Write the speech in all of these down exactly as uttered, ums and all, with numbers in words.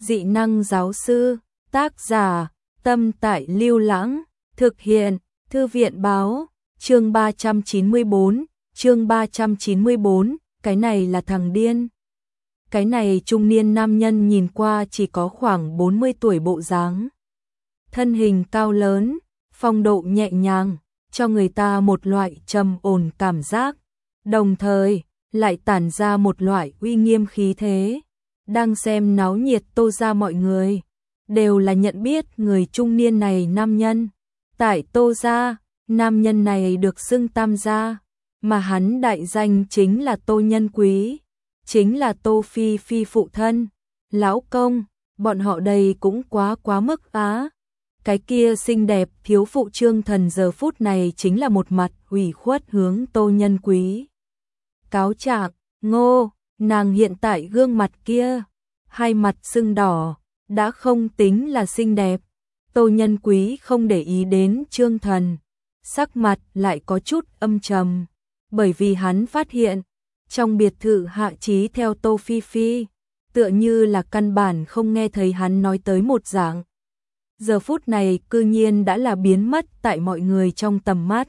Dị năng giáo sư, tác giả, Tâm Tại Lưu Lãng, thực hiện, Thư viện báo, chương ba trăm chín mươi tư, chương ba trăm chín mươi tư, cái này là thằng điên. Cái này trung niên nam nhân nhìn qua chỉ có khoảng bốn mươi tuổi bộ dáng. Thân hình cao lớn, phong độ nhẹ nhàng, cho người ta một loại trầm ổn cảm giác, đồng thời lại tản ra một loại uy nghiêm khí thế. Đang xem náo nhiệt Tô gia mọi người đều là nhận biết người trung niên này nam nhân. Tại Tô gia, nam nhân này được xưng Tam gia, mà hắn đại danh chính là Tô Nhân Quý, chính là Tô Phi Phi phụ thân, lão công, bọn họ đây cũng quá quá mức á. Cái kia xinh đẹp thiếu phụ Trương Thần giờ phút này chính là một mặt ủy khuất hướng Tô Nhân Quý cáo trạng. Ngô, nàng hiện tại gương mặt kia, hai mặt sưng đỏ, đã không tính là xinh đẹp. Tô Nhân Quý không để ý đến Trương Thần, sắc mặt lại có chút âm trầm, bởi vì hắn phát hiện, trong biệt thự Hạ Chí theo Tô Phi Phi, tựa như là căn bản không nghe thấy hắn nói tới một dạng. Giờ phút này cư nhiên đã là biến mất tại mọi người trong tầm mắt.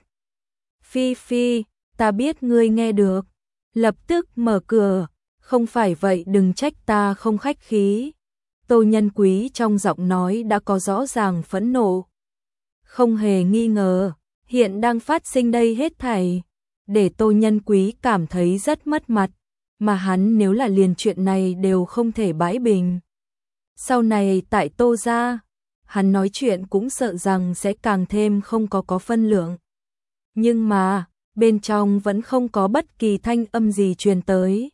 Phi Phi, ta biết ngươi nghe được, lập tức mở cửa, không phải vậy đừng trách ta không khách khí. Tô Nhân Quý trong giọng nói đã có rõ ràng phẫn nộ. Không hề nghi ngờ, hiện đang phát sinh đây hết thảy, để Tô Nhân Quý cảm thấy rất mất mặt, mà hắn nếu là liền chuyện này đều không thể bãi bình. Sau này tại Tô gia, hắn nói chuyện cũng sợ rằng sẽ càng thêm không có có phân lượng. Nhưng mà, bên trong vẫn không có bất kỳ thanh âm gì truyền tới.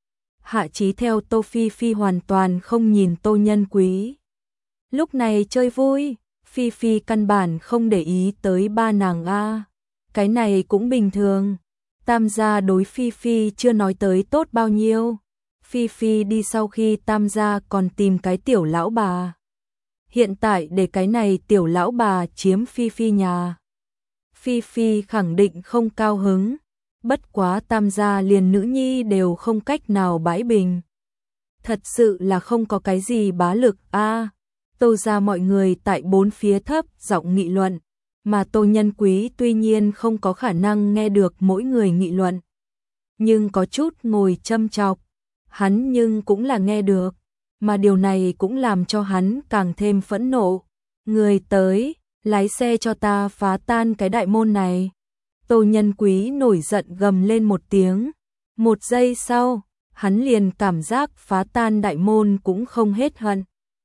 Hạ Chí theo Tô Phi Phi hoàn toàn không nhìn Tô Nhân Quý. Lúc này chơi vui, Phi Phi căn bản không để ý tới ba nàng a. Cái này cũng bình thường. Tam gia đối Phi Phi chưa nói tới tốt bao nhiêu. Phi Phi đi sau khi Tam gia còn tìm cái tiểu lão bà. Hiện tại để cái này tiểu lão bà chiếm Phi Phi nhà. Phi Phi khẳng định không cao hứng. Bất quá Tam gia liền nữ nhi đều không cách nào bãi bình. Thật sự là không có cái gì bá lực a. À, Tô gia mọi người tại bốn phía thấp giọng nghị luận, mà Tô Nhân Quý tuy nhiên không có khả năng nghe được mỗi người nghị luận, nhưng có chút ngồi châm chọc, hắn nhưng cũng là nghe được, mà điều này cũng làm cho hắn càng thêm phẫn nộ. Người tới, lái xe cho ta phá tan cái đại môn này. Tô Nhân Quý nổi giận gầm lên một tiếng. Một giây sau, hắn liền cảm giác phá tan đại môn cũng không hết hận.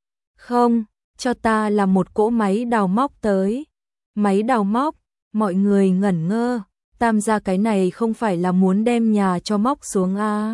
Không, cho ta là một cỗ máy đào móc tới. Máy đào móc, mọi người ngẩn ngơ. Tam gia cái này không phải là muốn đem nhà cho móc xuống à.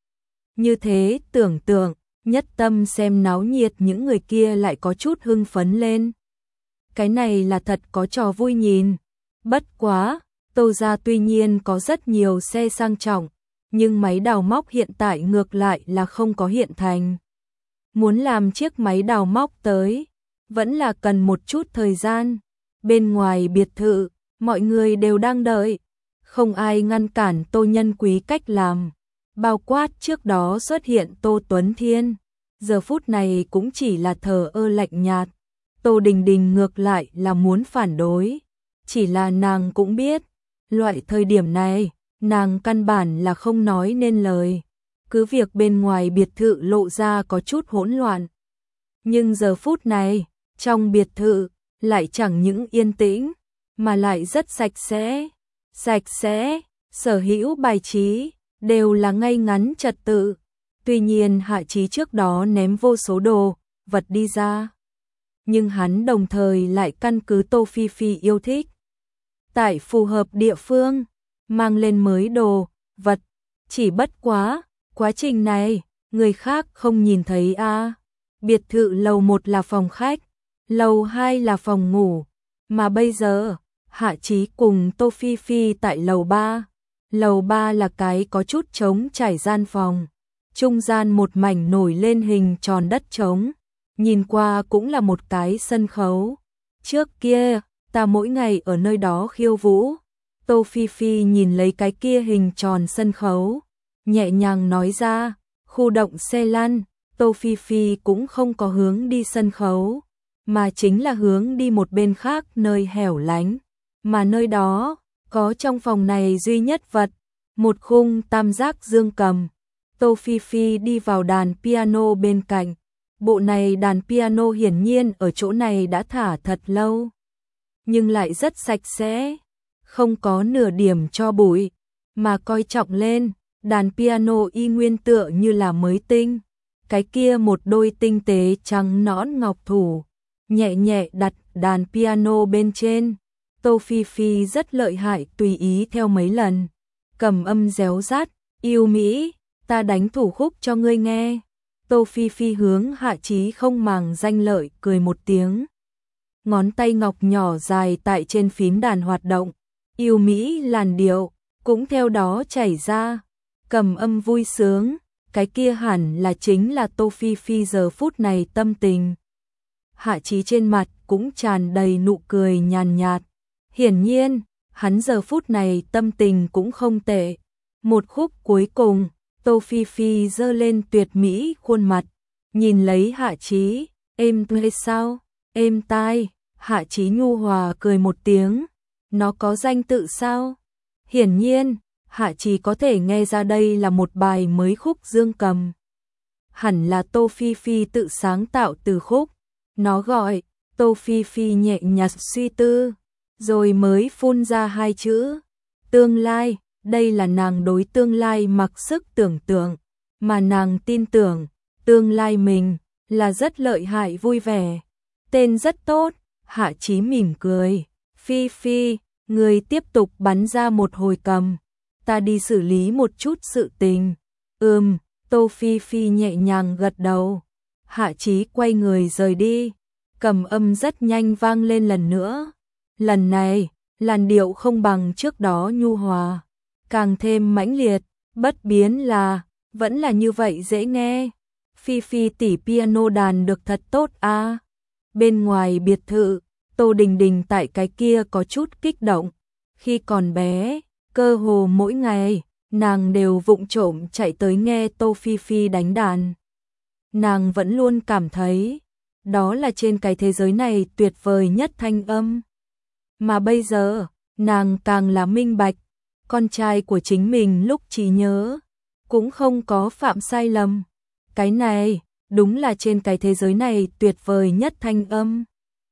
Như thế tưởng tượng, nhất tâm xem náo nhiệt những người kia lại có chút hưng phấn lên. Cái này là thật có trò vui nhìn. Bất quá, Tô gia tuy nhiên có rất nhiều xe sang trọng, nhưng máy đào móc hiện tại ngược lại là không có hiện thành. Muốn làm chiếc máy đào móc tới, vẫn là cần một chút thời gian. Bên ngoài biệt thự, mọi người đều đang đợi, không ai ngăn cản Tô Nhân Quý cách làm. Bao quát trước đó xuất hiện Tô Tuấn Thiên, giờ phút này cũng chỉ là thờ ơ lạnh nhạt. Tô Đình Đình ngược lại là muốn phản đối, chỉ là nàng cũng biết, loại thời điểm này, nàng căn bản là không nói nên lời. Cứ việc bên ngoài biệt thự lộ ra có chút hỗn loạn. Nhưng giờ phút này, trong biệt thự, lại chẳng những yên tĩnh, mà lại rất sạch sẽ. Sạch sẽ, sở hữu bài trí, đều là ngay ngắn trật tự. Tuy nhiên Hạ Chí trước đó ném vô số đồ, vật đi ra. Nhưng hắn đồng thời lại căn cứ Tô Phi Phi yêu thích. Tại phù hợp địa phương, mang lên mới đồ, vật, chỉ bất quá, quá trình này, người khác không nhìn thấy a. À. Biệt thự lầu một là phòng khách, lầu hai là phòng ngủ, mà bây giờ, Hạ Chí cùng Tô Phi Phi tại lầu ba. Lầu ba là cái có chút trống trải gian phòng, trung gian một mảnh nổi lên hình tròn đất trống, nhìn qua cũng là một cái sân khấu. Trước kia, ta mỗi ngày ở nơi đó khiêu vũ. Tô Phi Phi nhìn lấy cái kia hình tròn sân khấu, nhẹ nhàng nói ra, khu động xe lăn, Tô Phi Phi cũng không có hướng đi sân khấu, mà chính là hướng đi một bên khác nơi hẻo lánh, mà nơi đó có trong phòng này duy nhất vật, một khung tam giác dương cầm. Tô Phi Phi đi vào đàn piano bên cạnh. Bộ này đàn piano hiển nhiên ở chỗ này đã thả thật lâu, nhưng lại rất sạch sẽ, không có nửa điểm tro bụi, mà coi trọng lên, đàn piano y nguyên tựa như là mới tinh. Cái kia một đôi tinh tế trắng nõn ngọc thủ, nhẹ nhẹ đặt đàn piano bên trên. Tô Phi Phi rất lợi hại, tùy ý theo mấy lần, cầm âm réo rát, yêu mỹ, ta đánh thủ khúc cho ngươi nghe. Tô Phi Phi hướng Hạ Chí không màng danh lợi cười một tiếng. Ngón tay ngọc nhỏ dài tại trên phím đàn hoạt động, yêu mỹ làn điệu cũng theo đó chảy ra, cầm âm vui sướng, cái kia hẳn là chính là Tô Phi Phi giờ phút này tâm tình. Hạ Chí trên mặt cũng tràn đầy nụ cười nhàn nhạt, hiển nhiên, hắn giờ phút này tâm tình cũng không tệ. Một khúc cuối cùng, Tô Phi Phi giơ lên tuyệt mỹ khuôn mặt, nhìn lấy Hạ Chí, êm tai sao, êm tai. Hạ Chí nhu hòa cười một tiếng, nó có danh tự sao? Hiển nhiên, Hạ Chí có thể nghe ra đây là một bài mới khúc dương cầm. Hẳn là Tô Phi Phi tự sáng tạo từ khúc, nó gọi. Tô Phi Phi nhẹ nhàng suy tư, rồi mới phun ra hai chữ, tương lai. Đây là nàng đối tương lai mặc sức tưởng tượng, mà nàng tin tưởng, tương lai mình là rất lợi hại vui vẻ. Tên rất tốt. Hạ Chí mỉm cười, Phi Phi, người tiếp tục bắn ra một hồi cầm, ta đi xử lý một chút sự tình. Ừm, Tô Phi Phi nhẹ nhàng gật đầu. Hạ Chí quay người rời đi, cầm âm rất nhanh vang lên lần nữa. Lần này, làn điệu không bằng trước đó nhu hòa, càng thêm mãnh liệt, bất biến là, vẫn là như vậy dễ nghe. Phi Phi tỷ piano đàn được thật tốt a. À. Bên ngoài biệt thự, Tô Đình Đình tại cái kia có chút kích động. Khi còn bé, cơ hồ mỗi ngày, nàng đều vụng trộm chạy tới nghe Tô Phi Phi đánh đàn. Nàng vẫn luôn cảm thấy, đó là trên cái thế giới này tuyệt vời nhất thanh âm. Mà bây giờ, nàng càng là minh bạch, con trai của chính mình lúc trí nhớ, cũng không có phạm sai lầm. Cái này, đúng là trên cái thế giới này tuyệt vời nhất thanh âm.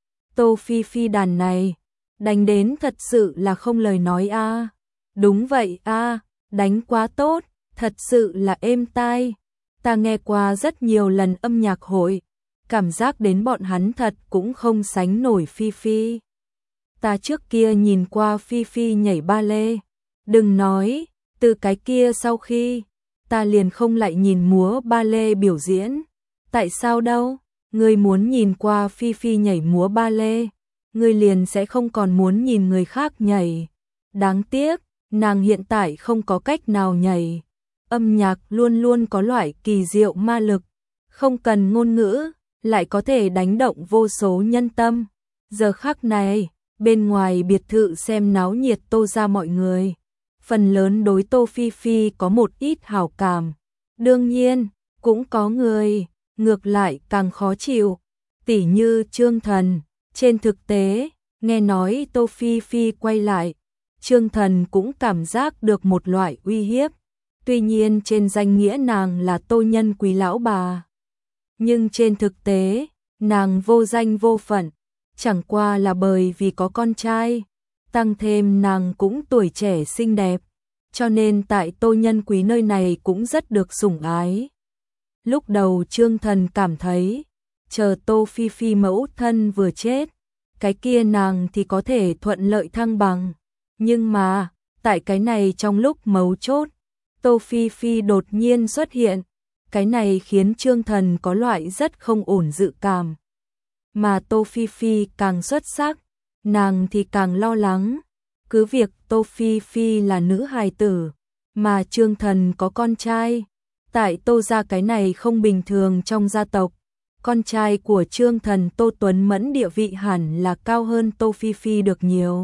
Tô Phi Phi đàn này, đánh đến thật sự là không lời nói a. À. Đúng vậy a, à, đánh quá tốt, thật sự là êm tai. Ta nghe qua rất nhiều lần âm nhạc hội, cảm giác đến bọn hắn thật cũng không sánh nổi Phi Phi. Ta trước kia nhìn qua Phi Phi nhảy ba lê, đừng nói, từ cái kia sau khi, ta liền không lại nhìn múa ba lê biểu diễn. Tại sao đâu? Ngươi muốn nhìn qua Phi Phi nhảy múa ba lê, ngươi liền sẽ không còn muốn nhìn người khác nhảy. Đáng tiếc, nàng hiện tại không có cách nào nhảy. Âm nhạc luôn luôn có loại kỳ diệu ma lực, không cần ngôn ngữ, lại có thể đánh động vô số nhân tâm. Giờ khắc này, bên ngoài biệt thự xem náo nhiệt Tô gia mọi người, phần lớn đối Tô Phi Phi có một ít hảo cảm. Đương nhiên, cũng có người ngược lại càng khó chịu, tỉ như Trương Thần. Trên thực tế, nghe nói Tô Phi Phi quay lại, Trương Thần cũng cảm giác được một loại uy hiếp. Tuy nhiên trên danh nghĩa nàng là Tô Nhân Quý lão bà, nhưng trên thực tế, nàng vô danh vô phận, chẳng qua là bởi vì có con trai, tăng thêm nàng cũng tuổi trẻ xinh đẹp, cho nên tại Tô Nhân Quý nơi này cũng rất được sủng ái. Lúc đầu Trương Thần cảm thấy, chờ Tô Phi Phi mẫu thân vừa chết, cái kia nàng thì có thể thuận lợi thăng bằng. Nhưng mà, tại cái này trong lúc mấu chốt, Tô Phi Phi đột nhiên xuất hiện, cái này khiến Trương Thần có loại rất không ổn dự cảm. Mà Tô Phi Phi càng xuất sắc, nàng thì càng lo lắng. Cứ việc Tô Phi Phi là nữ hài tử, mà Trương Thần có con trai. Tại Tô gia cái này không bình thường trong gia tộc, con trai của Trương Thần Tô Tuấn Mẫn địa vị hẳn là cao hơn Tô Phi Phi được nhiều.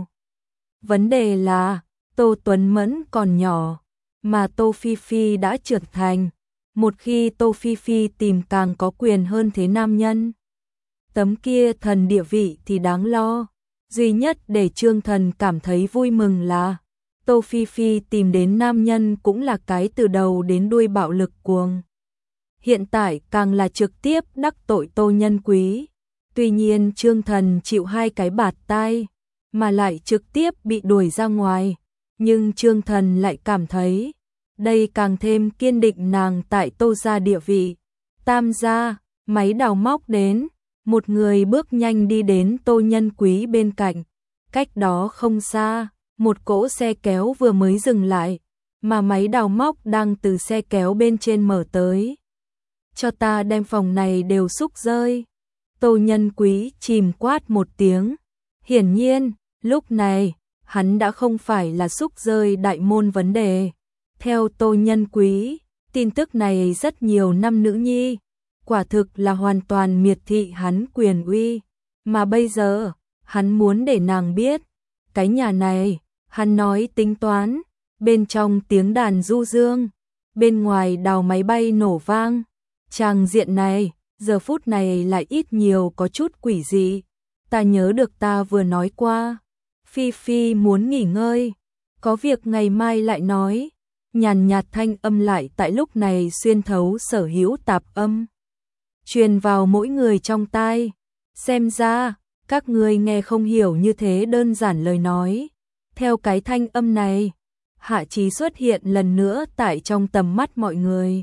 Vấn đề là, Tô Tuấn Mẫn còn nhỏ, mà Tô Phi Phi đã trưởng thành, một khi Tô Phi Phi tìm càng có quyền hơn thế nam nhân. Tấm kia thần địa vị thì đáng lo. Duy nhất để Trương Thần cảm thấy vui mừng là Tô Phi Phi tìm đến nam nhân cũng là cái từ đầu đến đuôi bạo lực cuồng. Hiện tại càng là trực tiếp đắc tội Tô Nhân Quý. Tuy nhiên Trương Thần chịu hai cái bạt tai, mà lại trực tiếp bị đuổi ra ngoài. Nhưng Trương Thần lại cảm thấy, đây càng thêm kiên định nàng tại Tô gia địa vị. Tam gia, máy đào móc đến, một người bước nhanh đi đến Tô Nhân Quý bên cạnh. Cách đó không xa, một cỗ xe kéo vừa mới dừng lại, mà máy đào móc đang từ xe kéo bên trên mở tới. Cho ta đem phòng này đều xúc rơi. Tô Nhân Quý chìm quát một tiếng. Hiển nhiên, lúc này, hắn đã không phải là xúc rơi đại môn vấn đề. Theo Tô Nhân Quý, tin tức này rất nhiều năm nữ nhi, quả thực là hoàn toàn miệt thị hắn quyền uy. Mà bây giờ, hắn muốn để nàng biết, cái nhà này, hắn nói tính toán, bên trong tiếng đàn du dương, bên ngoài đào máy bay nổ vang. Tràng diện này, giờ phút này lại ít nhiều có chút quỷ dị. Ta nhớ được ta vừa nói qua, Phi Phi muốn nghỉ ngơi, có việc ngày mai lại nói. Nhàn nhạt thanh âm lại tại lúc này xuyên thấu sở hữu tạp âm, truyền vào mỗi người trong tai. Xem ra, các người nghe không hiểu như thế đơn giản lời nói. Theo cái thanh âm này, Hạ Chí xuất hiện lần nữa tại trong tầm mắt mọi người.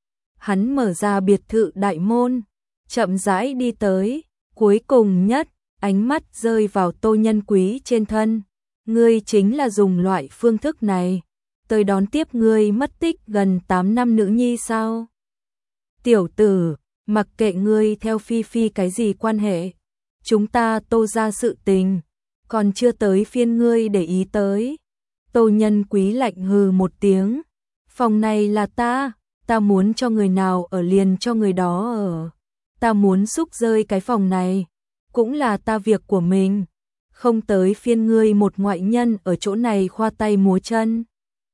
Hắn mở ra biệt thự đại môn, chậm rãi đi tới, cuối cùng nhất, ánh mắt rơi vào Tô Nhân Quý trên thân. Ngươi chính là dùng loại phương thức này, tới đón tiếp ngươi mất tích gần tám năm nữ nhi sao? Tiểu tử, mặc kệ ngươi theo Phi Phi cái gì quan hệ, chúng ta Tô ra sự tình, còn chưa tới phiên ngươi để ý tới. Tô Nhân Quý lạnh hừ một tiếng, phòng này là ta, ta muốn cho người nào ở liền cho người đó ở. Ta muốn xúc rơi cái phòng này, cũng là ta việc của mình, không tới phiên ngươi một ngoại nhân ở chỗ này khoa tay múa chân.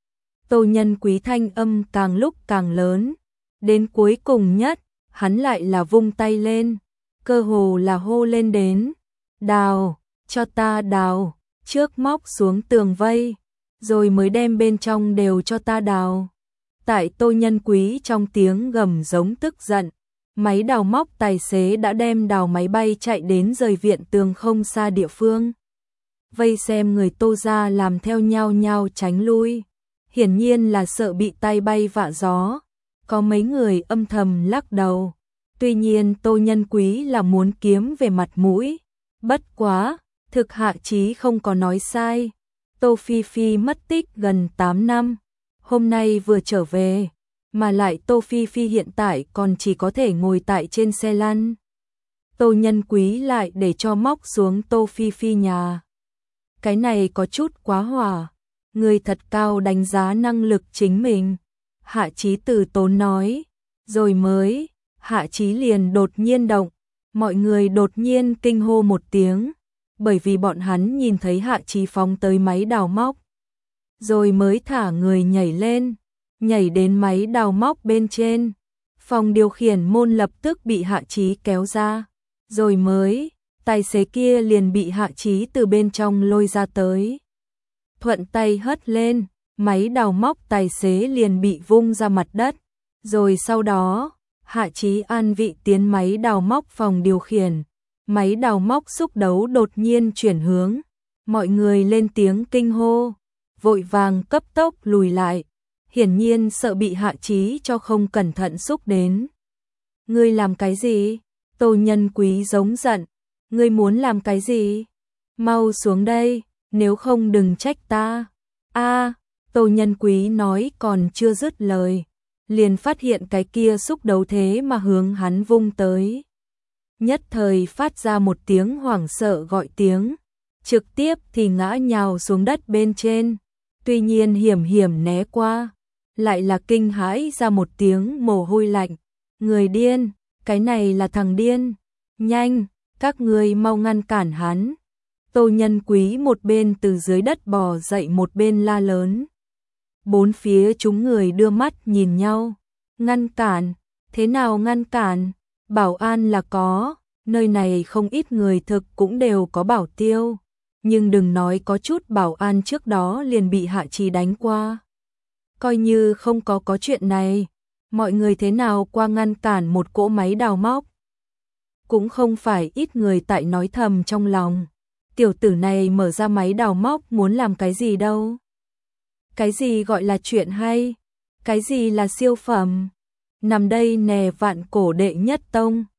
Tô Nhân Quý thanh âm càng lúc càng lớn, đến cuối cùng nhất, hắn lại là vung tay lên, cơ hồ là hô lên đến, đào, cho ta đào, trước móc xuống tường vây, rồi mới đem bên trong đều cho ta đào. Tại Tô Nhân Quý trong tiếng gầm giống tức giận, máy đào móc tài xế đã đem đào máy bay chạy đến rời viện tường không xa địa phương. Vây xem người Tô ra làm theo nhau nhau tránh lui, hiển nhiên là sợ bị tay bay vạ gió. Có mấy người âm thầm lắc đầu. Tuy nhiên Tô Nhân Quý là muốn kiếm về mặt mũi. Bất quá, thực Hạ Chí không có nói sai. Tô Phi Phi mất tích gần tám năm, hôm nay vừa trở về, mà lại Tô Phi Phi hiện tại còn chỉ có thể ngồi tại trên xe lăn. Tô Nhân Quý lại để cho móc xuống Tô Phi Phi nhà. Cái này có chút quá hỏa, người thật cao đánh giá năng lực chính mình. Hạ Chí từ tốn nói, rồi mới, Hạ Chí liền đột nhiên động, mọi người đột nhiên kinh hô một tiếng, bởi vì bọn hắn nhìn thấy Hạ Chí phóng tới máy đào móc, rồi mới thả người nhảy lên, nhảy đến máy đào móc bên trên. Phòng điều khiển môn lập tức bị Hạ Chí kéo ra, rồi mới, tài xế kia liền bị Hạ Chí từ bên trong lôi ra tới. Thuận tay hất lên, máy đào móc tài xế liền bị vung ra mặt đất, rồi sau đó, Hạ Chí an vị tiến máy đào móc phòng điều khiển. Máy đào móc xúc đấu đột nhiên chuyển hướng, mọi người lên tiếng kinh hô, vội vàng cấp tốc lùi lại, hiển nhiên sợ bị Hạ Chí cho không cẩn thận xúc đến. Ngươi làm cái gì? Tô Nhân Quý giống giận, ngươi muốn làm cái gì? Mau xuống đây, nếu không đừng trách ta. A, Tô Nhân Quý nói còn chưa dứt lời, liền phát hiện cái kia xúc đấu thế mà hướng hắn vung tới. Nhất thời phát ra một tiếng hoảng sợ gọi tiếng, trực tiếp thì ngã nhào xuống đất bên trên. Tuy nhiên hiểm hiểm né qua, lại là kinh hãi ra một tiếng mồ hôi lạnh. Người điên, cái này là thằng điên. Nhanh, các ngươi mau ngăn cản hắn. Tô Nhân Quý một bên từ dưới đất bò dậy một bên la lớn. Bốn phía chúng người đưa mắt nhìn nhau, Ngăn cản, thế nào ngăn cản? Bảo an là có, nơi này không ít người thực cũng đều có bảo tiêu, nhưng đừng nói có chút bảo an trước đó liền bị Hạ Trì đánh qua. Coi như không có có chuyện này, mọi người thế nào qua ngăn cản một cỗ máy đào móc? Cũng không phải ít người tại nói thầm trong lòng, tiểu tử này mở ra máy đào móc muốn làm cái gì đâu? Cái gì gọi là chuyện hay? Cái gì là siêu phẩm? Nằm đây nè vạn cổ đệ nhất tông.